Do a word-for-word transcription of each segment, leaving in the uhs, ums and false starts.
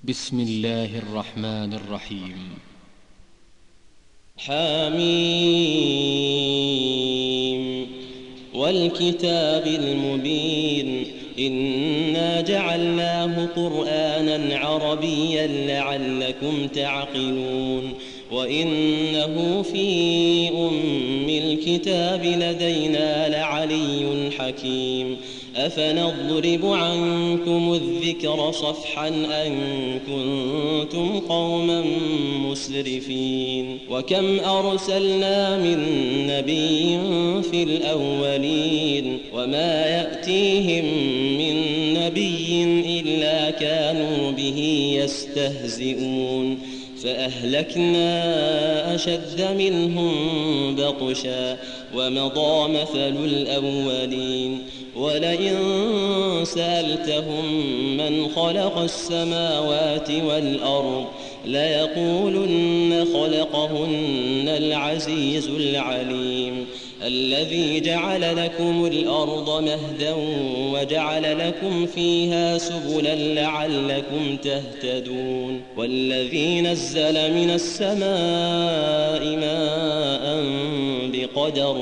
بسم الله الرحمن الرحيم. حميم والكتاب المبين إنا جعلناه قرآنا عربيا لعلكم تعقلون وإنه في أم الكتاب لدينا لعلي حكيم أفنضرب عنكم الذكر صفحا أن كنتم قوما مسرفين وكم أرسلنا من نبي في الأولين وما يأتيهم من نبي إلا كانوا به يستهزئون فأهلكنا أشد منهم بطشا ومضى مثل الأولين ولئن سألتهم من خلق السماوات والأرض ليقولن خلقهن العزيز العليم الذي جعل لكم الأرض مهدا وجعل لكم فيها سبلا لعلكم تهتدون والذي نزل من السماء ماء بقدر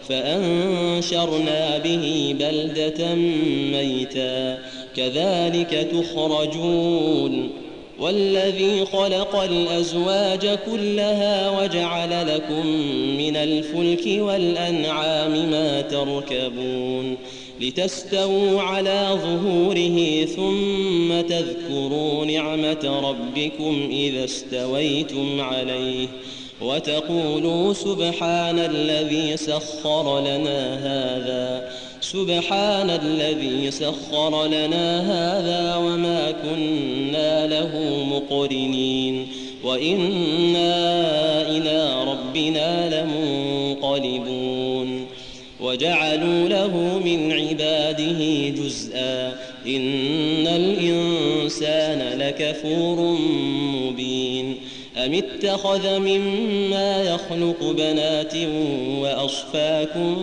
فأنشرنا به بلدة ميتا كذلك تخرجون والذي خلق الأزواج كلها وجعل لكم من الفلك والأنعام ما تركبون لتستووا على ظهوره ثم تذكروا نعمة ربكم إذا استويتم عليه وتقولوا سبحان الذي سخر لنا هذا سبحان الذي سخر لنا هذا وما كنا له مقرنين وإنا إلى ربنا لمنقلبون وجعلوا له من عباده جزءا إن الإنسان لكفور مبين أم اتخذ مما يخلق بنات وأصفاكم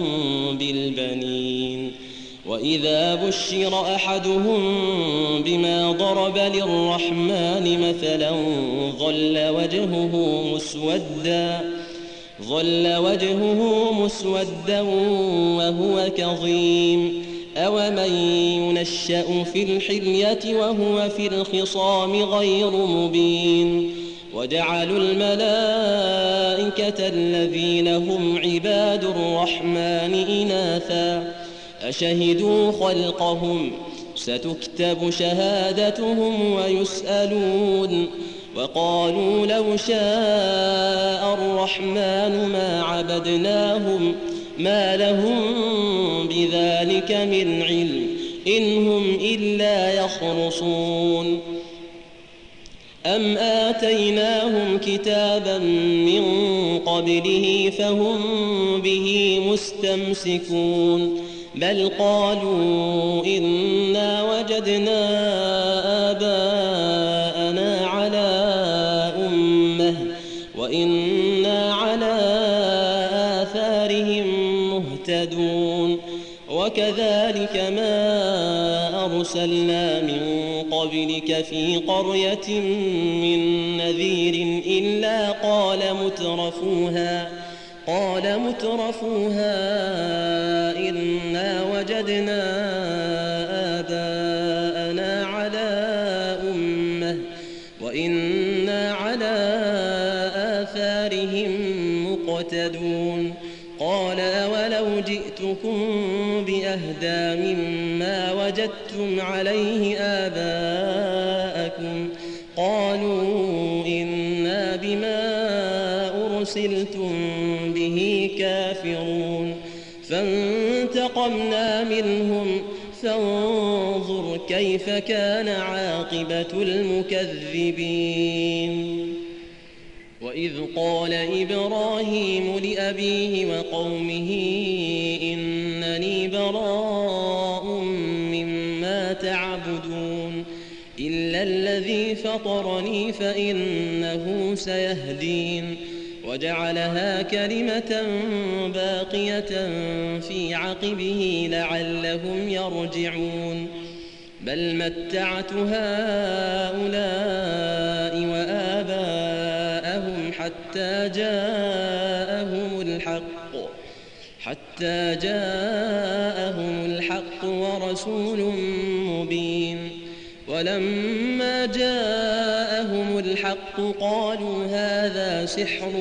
بالبنين وإذا بشر أحدهم بما ضرب للرحمن مثلا ظل وجهه مسودا ظل وجهه مسودا وهو كظيم أومن ينشأ في الحلية وهو في الخصام غير مبين وجعلوا الملائكة الذين هم عباد الرحمن إناثا أشهدوا خلقهم ستكتب شهادتهم ويسألون وقالوا لو شاء الرحمن ما عبدناهم ما لهم بذلك من علم إن هم إلا يخرصون أم آتيناهم كتابا من قبله فهم به مستمسكون بل قالوا إنا وجدنا آباءنا على أمة وإنا على آثارهم مهتدون وكذلك ما أرسلنا من قبلك في قرية من نذير إلا قال مترفوها قال مترفوها إنا وجدنا آباءنا على أمة وإنا على آثارهم مقتدون قال أولو جئتكم بأهدى مما وجدتم عليه آباءكم قالوا إنا بما أرسلتم به كافرون فانتقمنا منهم فانظر كيف كان عاقبة المكذبين وإذ قال إبراهيم لأبيه وقومه إنني براء مما تعبدون إلا الذي فطرني فإنه سيهدين وجعلها كلمة باقية في عقبه لعلهم يرجعون بل متعت هؤلاء حتى جاءهم الحق حتى جاءهم الحق ورسول مبين. ولما جاءهم الحق قالوا هذا سحر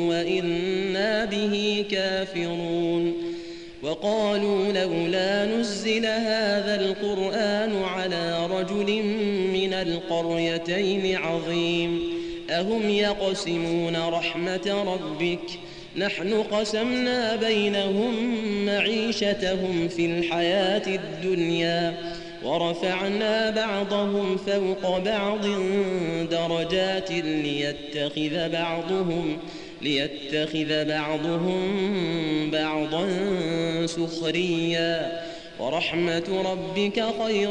وإنا به كافرون. وقالوا لولا نزل هذا القرآن على رجل من القريتين عظيم أهم يقسمون رحمة ربك نحن قسمنا بينهم معيشتهم في الحياة الدنيا ورفعنا بعضهم فوق بعض درجات ليتخذ بعضهم ليتخذ بعضهم بعضا سخريا ورحمة ربك خير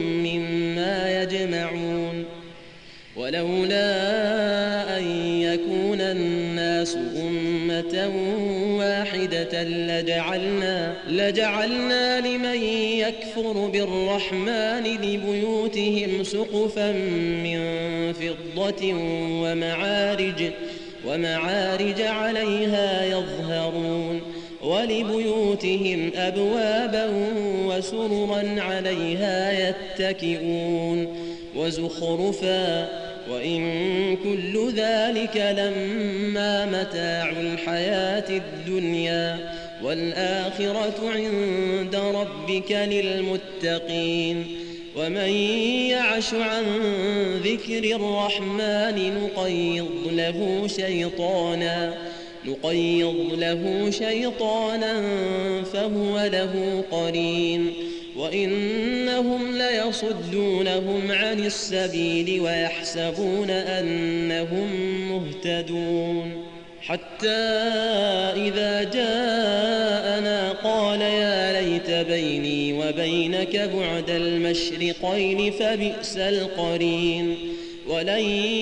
مما يجمعون. ولولا أن يكون الناس أمة واحدة لجعلنا, لجعلنا لمن يكفر بالرحمن لبيوتهم سقفا من فضة ومعارج, ومعارج عليها يظهرون ولبيوتهم أبوابا وسررا عليها يتكئون وزخرفا وإن كل ذلك لما متاع الحياة الدنيا والآخرة عند ربك للمتقين. ومن يعش عن ذكر الرحمن نقيض له شيطانا نقيض له شيطانا فهو له قرين وإنهم ليصدونهم عن السبيل ويحسبون أنهم مهتدون. حتى إذا جاءنا قال يا ليت بيني وبينك بعد المشرقين فبئس القرين. ولن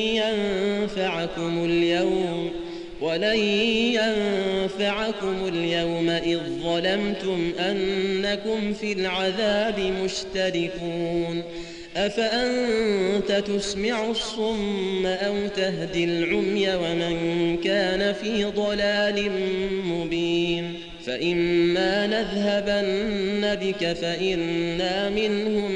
ينفعكم اليوم ولن ينفعكم اليوم إذ ظلمتم أنكم في العذاب مشتركون. أفأنت تسمع الصم أو تهدي العمي ومن كان في ضلال مبين. فإما نذهبن بك فإنا منهم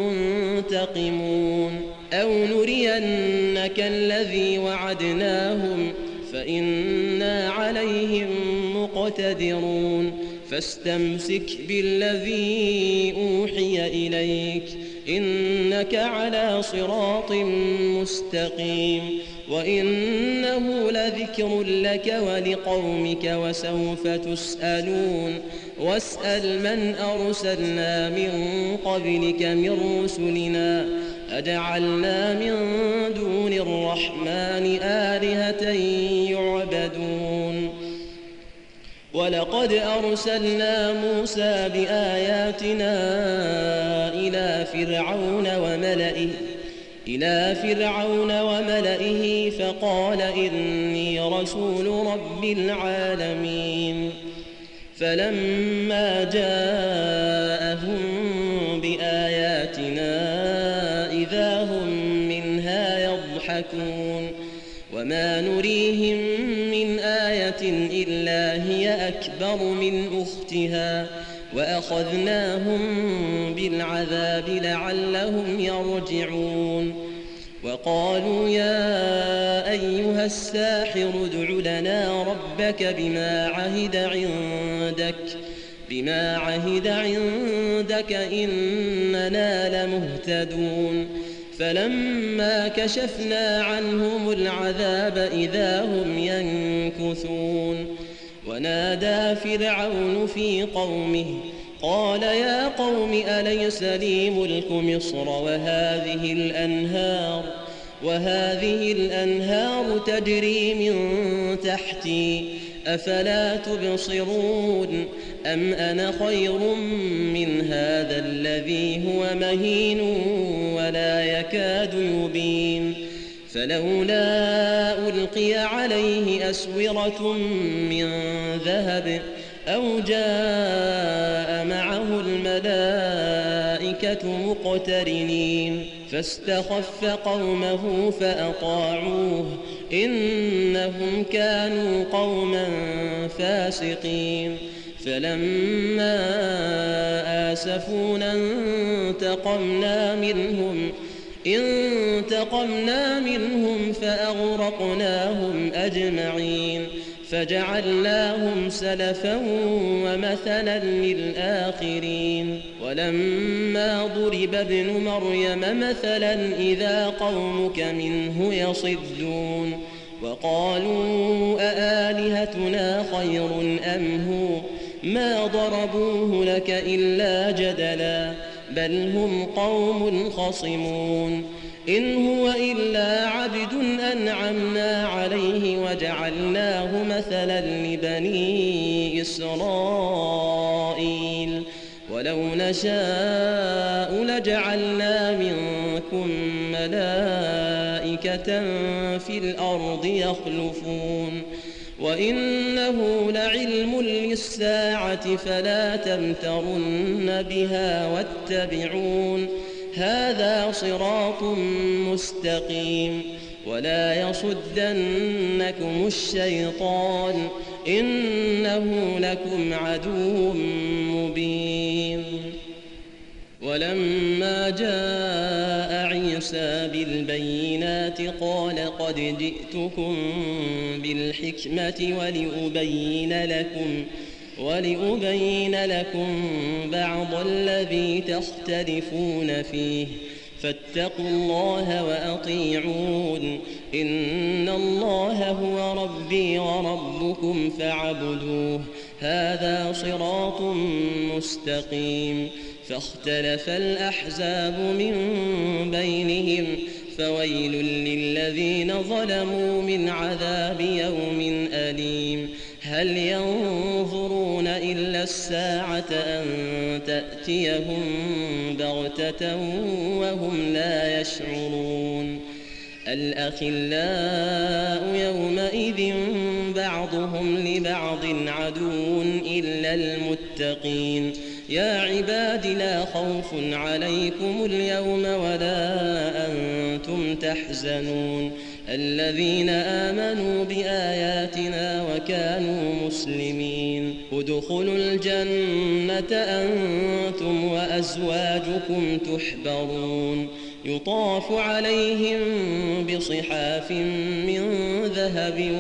منتقمون أو نرينك الذي وعدناهم فإنا عليهم مقتدرون. فاستمسك بالذي أوحي إليك إنك على صراط مستقيم وإنه لذكر لك ولقومك وسوف تسألون. واسأل من أرسلنا من قبلك من رسلنا أجعلنا من دون الرحمن آلهة يعبدون. ولقد أرسلنا موسى بآياتنا إلى فرعون وملئه إلى فرعون وملئه فقال إني رسول رب العالمين. فلما جاءهم بآياتنا إذا هم منها يضحكون وما نريهم من آية إلا هي أكبر من أختها وأخذناهم بالعذاب لعلهم يرجعون. وقالوا يا أيها الساحر ادع لنا ربك بما عهد عندك بما عهد عندك إننا لمهتدون. فلما كشفنا عنهم العذاب إذا هم ينكثون. ونادى فرعون في قومه قال يا قوم أليس لي ملك مصر وهذه الأنهار وهذه الأنهار تجري من تحتي أفلا تبصرون أم أنا خير من هذا الذي هو مهين ولا يكاد يبين. فلولا ألقي عليه أسورة من ذهب أو جاء معه الملائكة والملائكة مقترنين فاستخف قومه فأطاعوه إنهم كانوا قوما فاسقين فلما آسفونا انتقمنا منهم انتقمنا منهم فأغرقناهم أجمعين فجعلناهم سلفا ومثلا للآخرين ولما ضرب ابن مريم مثلا إذا قومك منه يصدون وقالوا أآلهتنا خير أم هو ما ضربوه لك إلا جدلا بل هم قوم خصمون إن هو إلا عبد أنعمنا عليه وجعلناه مثلا لبني إسرائيل ولو نشاء لجعلنا منكم ملائكة في الأرض يخلفون وإنه لعلم للساعة فلا تمترن بها واتبعون هذا صراط مستقيم ولا يصدنكم الشيطان إنه لكم عدو مبين ولما جاء عيسى بالبينات قال قد جئتكم بالحكمة ولأبين لكم ولأبين لكم بعض الذي تختلفون فيه فاتقوا الله وأطيعون إن الله هو ربي وربكم فاعبدوه هذا صراط مستقيم فاختلف الأحزاب من بينهم فويل للذين ظلموا من عذاب يوم أليم هل ينظرون إلا الساعة أن تأتيهم بغتة وهم لا يشعرون الأخلاء يومئذ بعضهم لبعض عدو إلا المتقين يا عباد لا خوف عليكم اليوم ولا أنتم تحزنون الذين آمنوا بآياتنا وكانوا مسلمين ادخلوا الجنة أنتم وأزواجكم تحبرون يطاف عليهم بصحاف من ذهب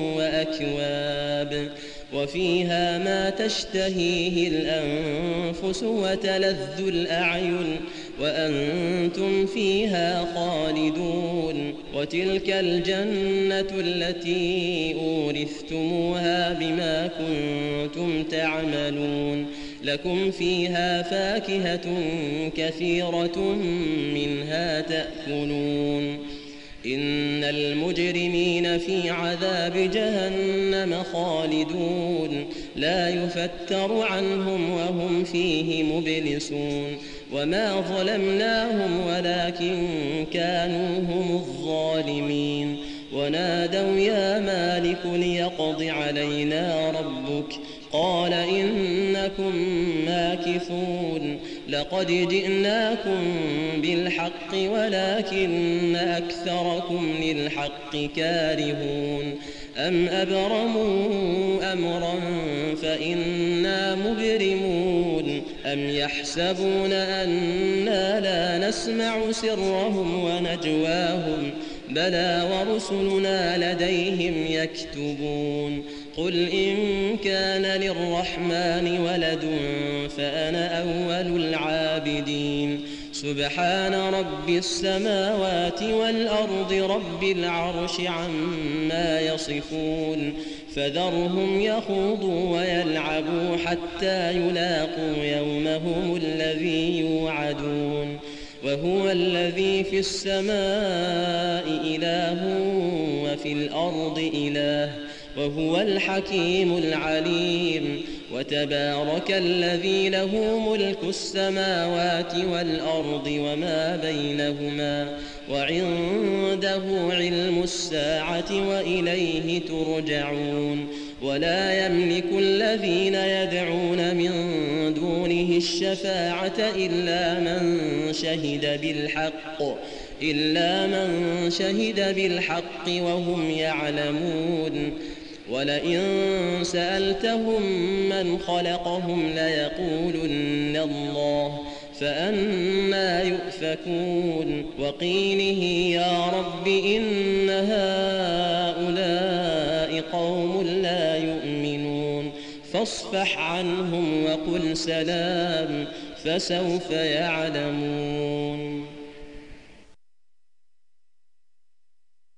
وأكواب وفيها ما تشتهيه الأنفس وتلذ الأعين وأنتم فيها خالدون وتلك الجنة التي أورثتموها بما كنتم تعملون لكم فيها فاكهة كثيرة منها تأكلون إن المجرمين في عذاب جهنم خالدون لا يفتر عنهم وهم فيه مبلسون وما ظلمناهم ولكن كانوا هم الظالمين ونادوا يا مالك ليقض علينا ربك قال إنكم ماكثون لقد جئناكم بالحق ولكن أكثركم للحق كارهون أم أبرموا أمرا فإنا مبرمون أم يحسبون أنا لا نسمع سرهم ونجواهم بلى ورسلنا لديهم يكتبون قل إن كان للرحمن ولد فأنا أول العابدين سبحان رب السماوات والأرض رب العرش عما يصفون فذرهم يخوضوا ويلعبوا حتى يلاقوا يومهم الذي يوعدون وهو الذي في السماء إله وفي الأرض إله وهو الحكيم العليم وتبارك الذي له ملك السماوات والأرض وما بينهما وعنده علم الساعة وإليه ترجعون ولا يملك الذين يدعون من دونه الشفاعة إلا من شهد بالحق إلا من شهد بالحق وهم يعلمون ولئن سألتهم من خلقهم ليقولن الله فأنى يؤفكون وقيله يا رب إن هؤلاء قوم لا يؤمنون فاصفح عنهم وقل سلام فسوف يعلمون.